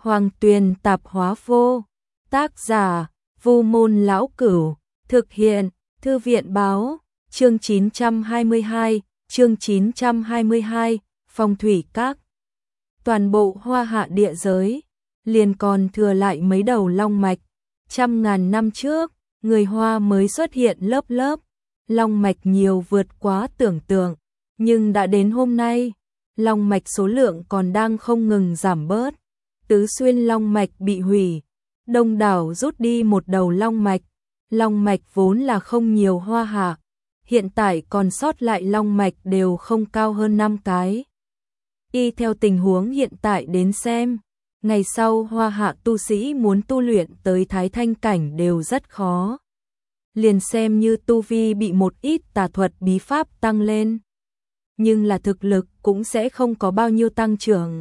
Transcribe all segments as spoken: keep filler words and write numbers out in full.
Hoàng Tuyền tạp hóa vô. Tác giả, Vu Môn Lão Cửu. Thực hiện, Thư viện báo. Chương chín trăm hai mươi hai, chương chín trăm hai mươi hai, Phong thủy các. Toàn bộ Hoa Hạ địa giới, liền còn thừa lại mấy đầu long mạch. Trăm ngàn năm trước, người Hoa mới xuất hiện lớp lớp, long mạch nhiều vượt quá tưởng tượng. Nhưng đã đến hôm nay, long mạch số lượng còn đang không ngừng giảm bớt. Tứ xuyên long mạch bị hủy, Đông đảo rút đi một đầu long mạch. Long mạch vốn là không nhiều Hoa Hạ, hiện tại còn sót lại long mạch đều không cao hơn năm cái. Y theo tình huống hiện tại đến xem, ngày sau Hoa Hạ tu sĩ muốn tu luyện tới Thái Thanh cảnh đều rất khó. Liền xem như tu vi bị một ít tà thuật bí pháp tăng lên, nhưng là thực lực cũng sẽ không có bao nhiêu tăng trưởng.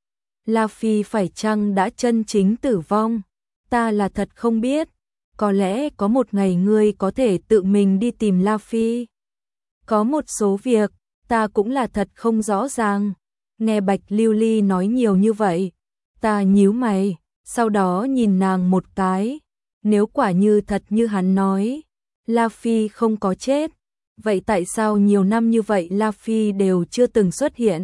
La Phi phải chăng đã chân chính tử vong? Ta là thật không biết. Có lẽ có một ngày ngươi có thể tự mình đi tìm La Phi. Có một số việc, ta cũng là thật không rõ ràng. Nghe Bạch Lưu Ly nói nhiều như vậy, ta nhíu mày, sau đó nhìn nàng một cái. Nếu quả như thật như hắn nói, La Phi không có chết, vậy tại sao nhiều năm như vậy La Phi đều chưa từng xuất hiện?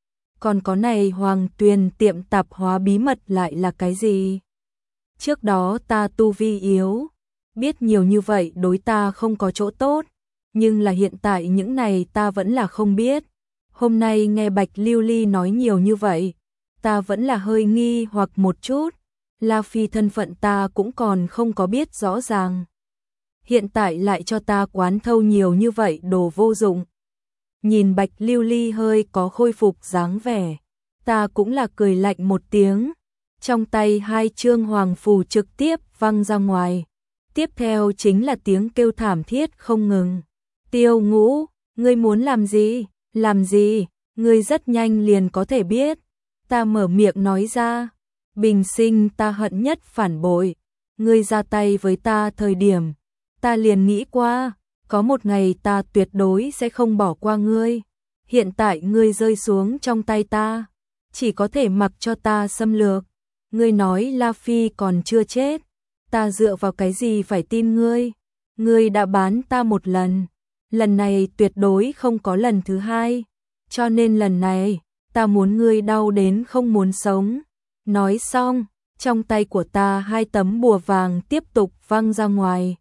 Còn có này Hoàng Tuyền tiệm tạp hóa bí mật lại là cái gì? Trước đó ta tu vi yếu, biết nhiều như vậy đối ta không có chỗ tốt, nhưng là hiện tại những này ta vẫn là không biết. Hôm nay nghe Bạch Lưu Ly nói nhiều như vậy, ta vẫn là hơi nghi hoặc một chút. La Phi thân phận ta cũng còn không có biết rõ ràng. Hiện tại lại cho ta quán thâu nhiều như vậy đồ vô dụng. Nhìn Bạch Lưu Ly hơi có khôi phục dáng vẻ, ta cũng là cười lạnh một tiếng. Trong tay hai chương hoàng phù trực tiếp văng ra ngoài. Tiếp theo chính là tiếng kêu thảm thiết không ngừng. Tiêu Ngũ, ngươi muốn làm gì? Làm gì? Ngươi rất nhanh liền có thể biết. Ta mở miệng nói ra. Bình sinh ta hận nhất phản bội. Ngươi ra tay với ta thời điểm, ta liền nghĩ qua, có một ngày ta tuyệt đối sẽ không bỏ qua ngươi. Hiện tại ngươi rơi xuống trong tay ta, chỉ có thể mặc cho ta xâm lược. Ngươi nói La Phi còn chưa chết, ta dựa vào cái gì phải tin ngươi? Ngươi đã bán ta một lần, lần này tuyệt đối không có lần thứ hai, cho nên lần này, ta muốn ngươi đau đến không muốn sống. Nói xong, trong tay của ta hai tấm bùa vàng tiếp tục văng ra ngoài.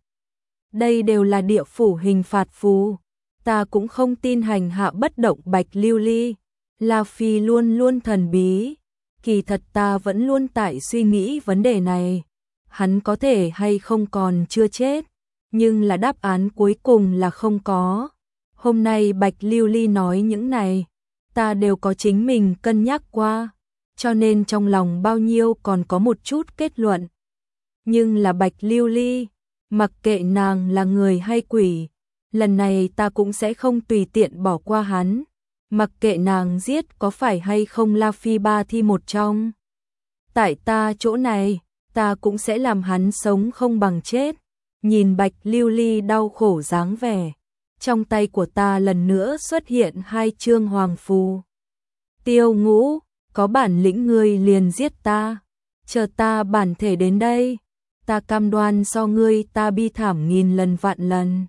Đây đều là địa phủ hình phạt phù, ta cũng không tin hành hạ bất động Bạch Lưu Ly. La Phi luôn luôn thần bí. Kỳ thật ta vẫn luôn tại suy nghĩ vấn đề này, hắn có thể hay không còn chưa chết, nhưng là đáp án cuối cùng là không có. Hôm nay Bạch Lưu Ly nói những này, ta đều có chính mình cân nhắc qua, cho nên trong lòng bao nhiêu còn có một chút kết luận. Nhưng là Bạch Lưu Ly, mặc kệ nàng là người hay quỷ, lần này ta cũng sẽ không tùy tiện bỏ qua hắn. Mặc kệ nàng giết có phải hay không La Phi ba thi một trong. Tại ta chỗ này, ta cũng sẽ làm hắn sống không bằng chết. Nhìn Bạch Lưu Ly đau khổ dáng vẻ, trong tay của ta lần nữa xuất hiện hai chương hoàng phù. Tiêu Ngũ, có bản lĩnh ngươi liền giết ta, chờ ta bản thể đến đây, ta cam đoan so ngươi ta bi thảm nghìn lần vạn lần.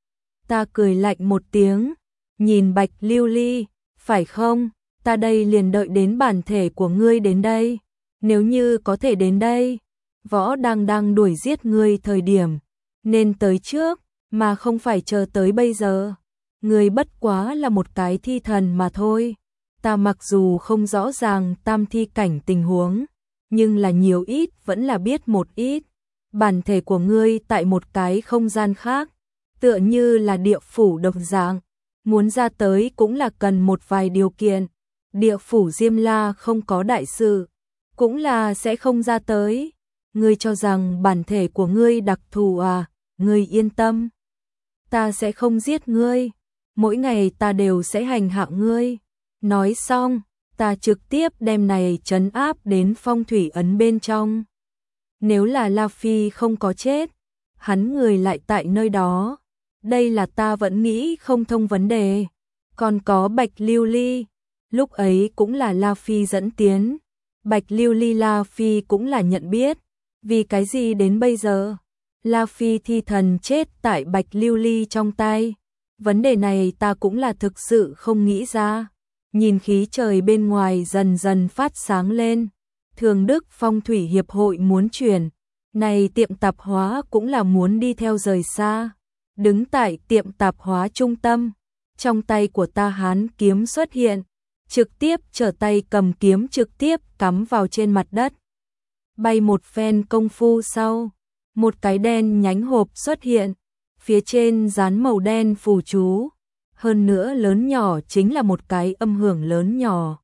Ta cười lạnh một tiếng, nhìn Bạch Lưu Ly, phải không? Ta đây liền đợi đến bản thể của ngươi đến đây. Nếu như có thể đến đây, Võ đang đang đuổi giết ngươi thời điểm, nên tới trước, mà không phải chờ tới bây giờ. Ngươi bất quá là một cái thi thần mà thôi. Ta mặc dù không rõ ràng tam thi cảnh tình huống, nhưng là nhiều ít vẫn là biết một ít. Bản thể của ngươi tại một cái không gian khác, tựa như là địa phủ đồng dạng. Muốn ra tới cũng là cần một vài điều kiện. Địa phủ Diêm La không có đại sự, cũng là sẽ không ra tới. Ngươi cho rằng bản thể của ngươi đặc thù à? Ngươi yên tâm, ta sẽ không giết ngươi. Mỗi ngày ta đều sẽ hành hạ ngươi. Nói xong, ta trực tiếp đem này trấn áp đến phong thủy ấn bên trong. Nếu là La Phi không có chết, hắn người lại tại nơi đó. Đây là ta vẫn nghĩ không thông vấn đề. Còn có Bạch Lưu Ly, lúc ấy cũng là La Phi dẫn tiến. Bạch Lưu Ly La Phi cũng là nhận biết, vì cái gì đến bây giờ La Phi thi thần chết tại Bạch Lưu Ly trong tay. Vấn đề này ta cũng là thực sự không nghĩ ra. Nhìn khí trời bên ngoài dần dần phát sáng lên. Thường Đức Phong Thủy Hiệp hội muốn chuyển. Này tiệm tạp hóa cũng là muốn đi theo rời xa. Đứng tại tiệm tạp hóa trung tâm. Trong tay của ta hán kiếm xuất hiện. Trực tiếp trở tay cầm kiếm trực tiếp cắm vào trên mặt đất. Bay một phen công phu sau. Một cái đen nhánh hộp xuất hiện. Phía trên dán màu đen phù chú. Hơn nữa lớn nhỏ chính là một cái âm hưởng lớn nhỏ.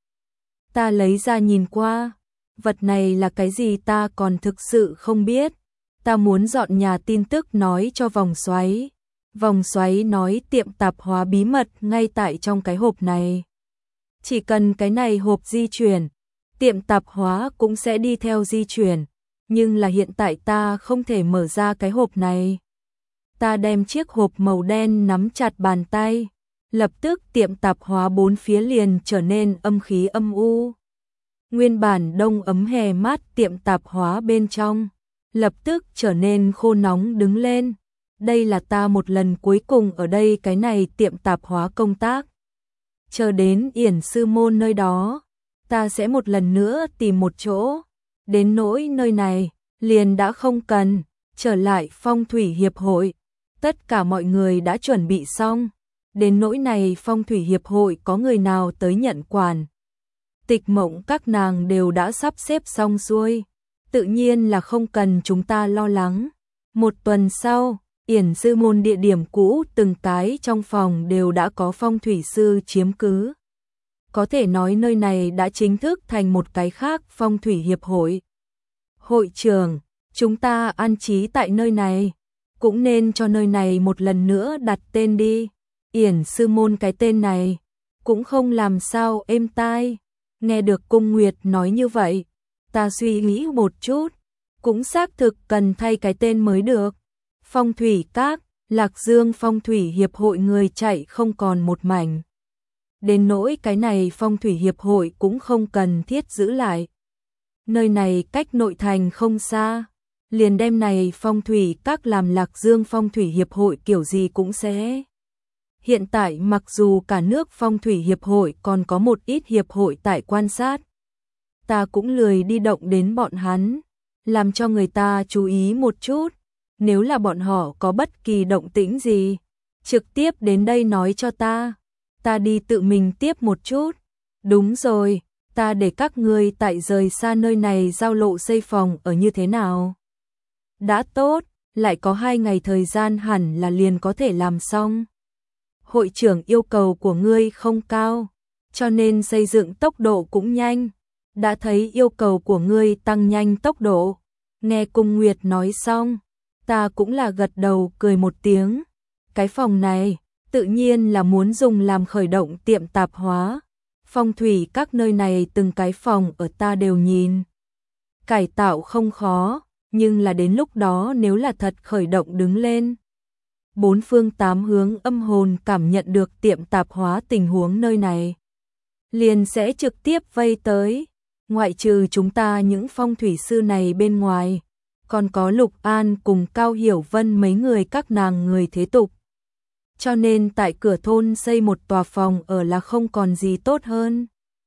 Ta lấy ra nhìn qua. Vật này là cái gì ta còn thực sự không biết. Ta muốn dọn nhà tin tức nói cho vòng xoáy. Vòng xoáy nói tiệm tạp hóa bí mật ngay tại trong cái hộp này. Chỉ cần cái này hộp di chuyển, tiệm tạp hóa cũng sẽ đi theo di chuyển. Nhưng là hiện tại ta không thể mở ra cái hộp này. Ta đem chiếc hộp màu đen nắm chặt bàn tay. Lập tức tiệm tạp hóa bốn phía liền trở nên âm khí âm u. Nguyên bản đông ấm hè mát tiệm tạp hóa bên trong. Lập tức trở nên khô nóng đứng lên. Đây là ta một lần cuối cùng ở đây cái này tiệm tạp hóa công tác. Chờ đến Yển Sư Môn nơi đó. Ta sẽ một lần nữa tìm một chỗ. Đến nỗi nơi này, liền đã không cần. Trở lại Phong Thủy Hiệp hội. Tất cả mọi người đã chuẩn bị xong. Đến nỗi này Phong Thủy Hiệp hội có người nào tới nhận quản. Tịch Mộng các nàng đều đã sắp xếp xong xuôi. Tự nhiên là không cần chúng ta lo lắng. Một tuần sau, Yển Sư Môn địa điểm cũ từng cái trong phòng đều đã có phong thủy sư chiếm cứ. Có thể nói nơi này đã chính thức thành một cái khác Phong Thủy Hiệp hội. Hội trưởng, chúng ta an trí tại nơi này. Cũng nên cho nơi này một lần nữa đặt tên đi. Yển Sư Môn cái tên này cũng không làm sao êm tai. Nghe được Cung Nguyệt nói như vậy, ta suy nghĩ một chút, cũng xác thực cần thay cái tên mới được. Phong Thủy Các, Lạc Dương Phong Thủy Hiệp hội người chạy không còn một mảnh. Đến nỗi cái này Phong Thủy Hiệp hội cũng không cần thiết giữ lại. Nơi này cách nội thành không xa, liền đem này Phong Thủy Các làm Lạc Dương Phong Thủy Hiệp hội kiểu gì cũng sẽ. Hiện tại mặc dù cả nước Phong Thủy Hiệp hội còn có một ít hiệp hội tại quan sát, ta cũng lười đi động đến bọn hắn, làm cho người ta chú ý một chút. Nếu là bọn họ có bất kỳ động tĩnh gì, trực tiếp đến đây nói cho ta, ta đi tự mình tiếp một chút. Đúng rồi, ta để các ngươi tại rời xa nơi này giao lộ xây phòng ở như thế nào? Đã tốt, lại có hai ngày thời gian hẳn là liền có thể làm xong. Hội trưởng yêu cầu của ngươi không cao, cho nên xây dựng tốc độ cũng nhanh. Đã thấy yêu cầu của ngươi tăng nhanh tốc độ. Nghe Cung Nguyệt nói xong, ta cũng là gật đầu cười một tiếng. Cái phòng này, tự nhiên là muốn dùng làm khởi động tiệm tạp hóa. Phong thủy các nơi này từng cái phòng ở ta đều nhìn. Cải tạo không khó, nhưng là đến lúc đó nếu là thật khởi động đứng lên. Bốn phương tám hướng âm hồn cảm nhận được tiệm tạp hóa tình huống nơi này. Liền sẽ trực tiếp vây tới. Ngoại trừ chúng ta những phong thủy sư này bên ngoài, còn có Lục An cùng Cao Hiểu Vân mấy người các nàng người thế tục. Cho nên tại cửa thôn xây một tòa phòng ở là không còn gì tốt hơn.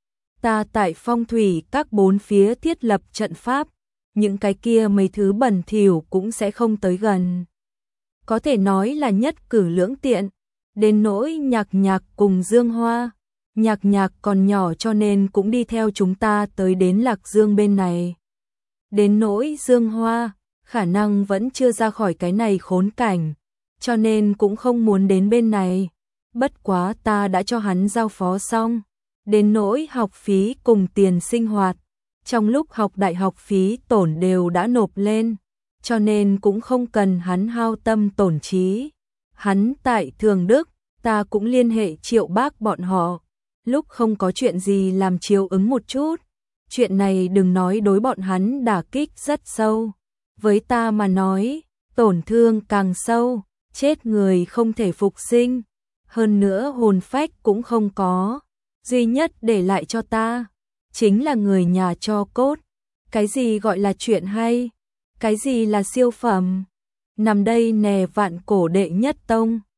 Ta tại phong thủy các bốn phía thiết lập trận pháp, những cái kia mấy thứ bẩn thỉu cũng sẽ không tới gần. Có thể nói là nhất cử lưỡng tiện. Đến nỗi Nhạc Nhạc cùng Dương Hoa, Nhạc Nhạc còn nhỏ cho nên cũng đi theo chúng ta tới đến Lạc Dương bên này. Đến nỗi Dương Hoa, khả năng vẫn chưa ra khỏi cái này khốn cảnh, cho nên cũng không muốn đến bên này. Bất quá ta đã cho hắn giao phó xong. Đến nỗi học phí cùng tiền sinh hoạt, trong lúc học đại học phí tổn đều đã nộp lên, cho nên cũng không cần hắn hao tâm tổn trí. Hắn tại Thường Đức, ta cũng liên hệ Triệu Bác bọn họ. Lúc không có chuyện gì làm chiếu ứng một chút. Chuyện này đừng nói đối bọn hắn đả kích rất sâu. Với ta mà nói, tổn thương càng sâu, chết người không thể phục sinh. Hơn nữa hồn phách cũng không có. Duy nhất để lại cho ta, chính là người nhà cho cốt. Cái gì gọi là chuyện hay? Cái gì là siêu phẩm? Nằm đây nè vạn cổ đệ nhất tông.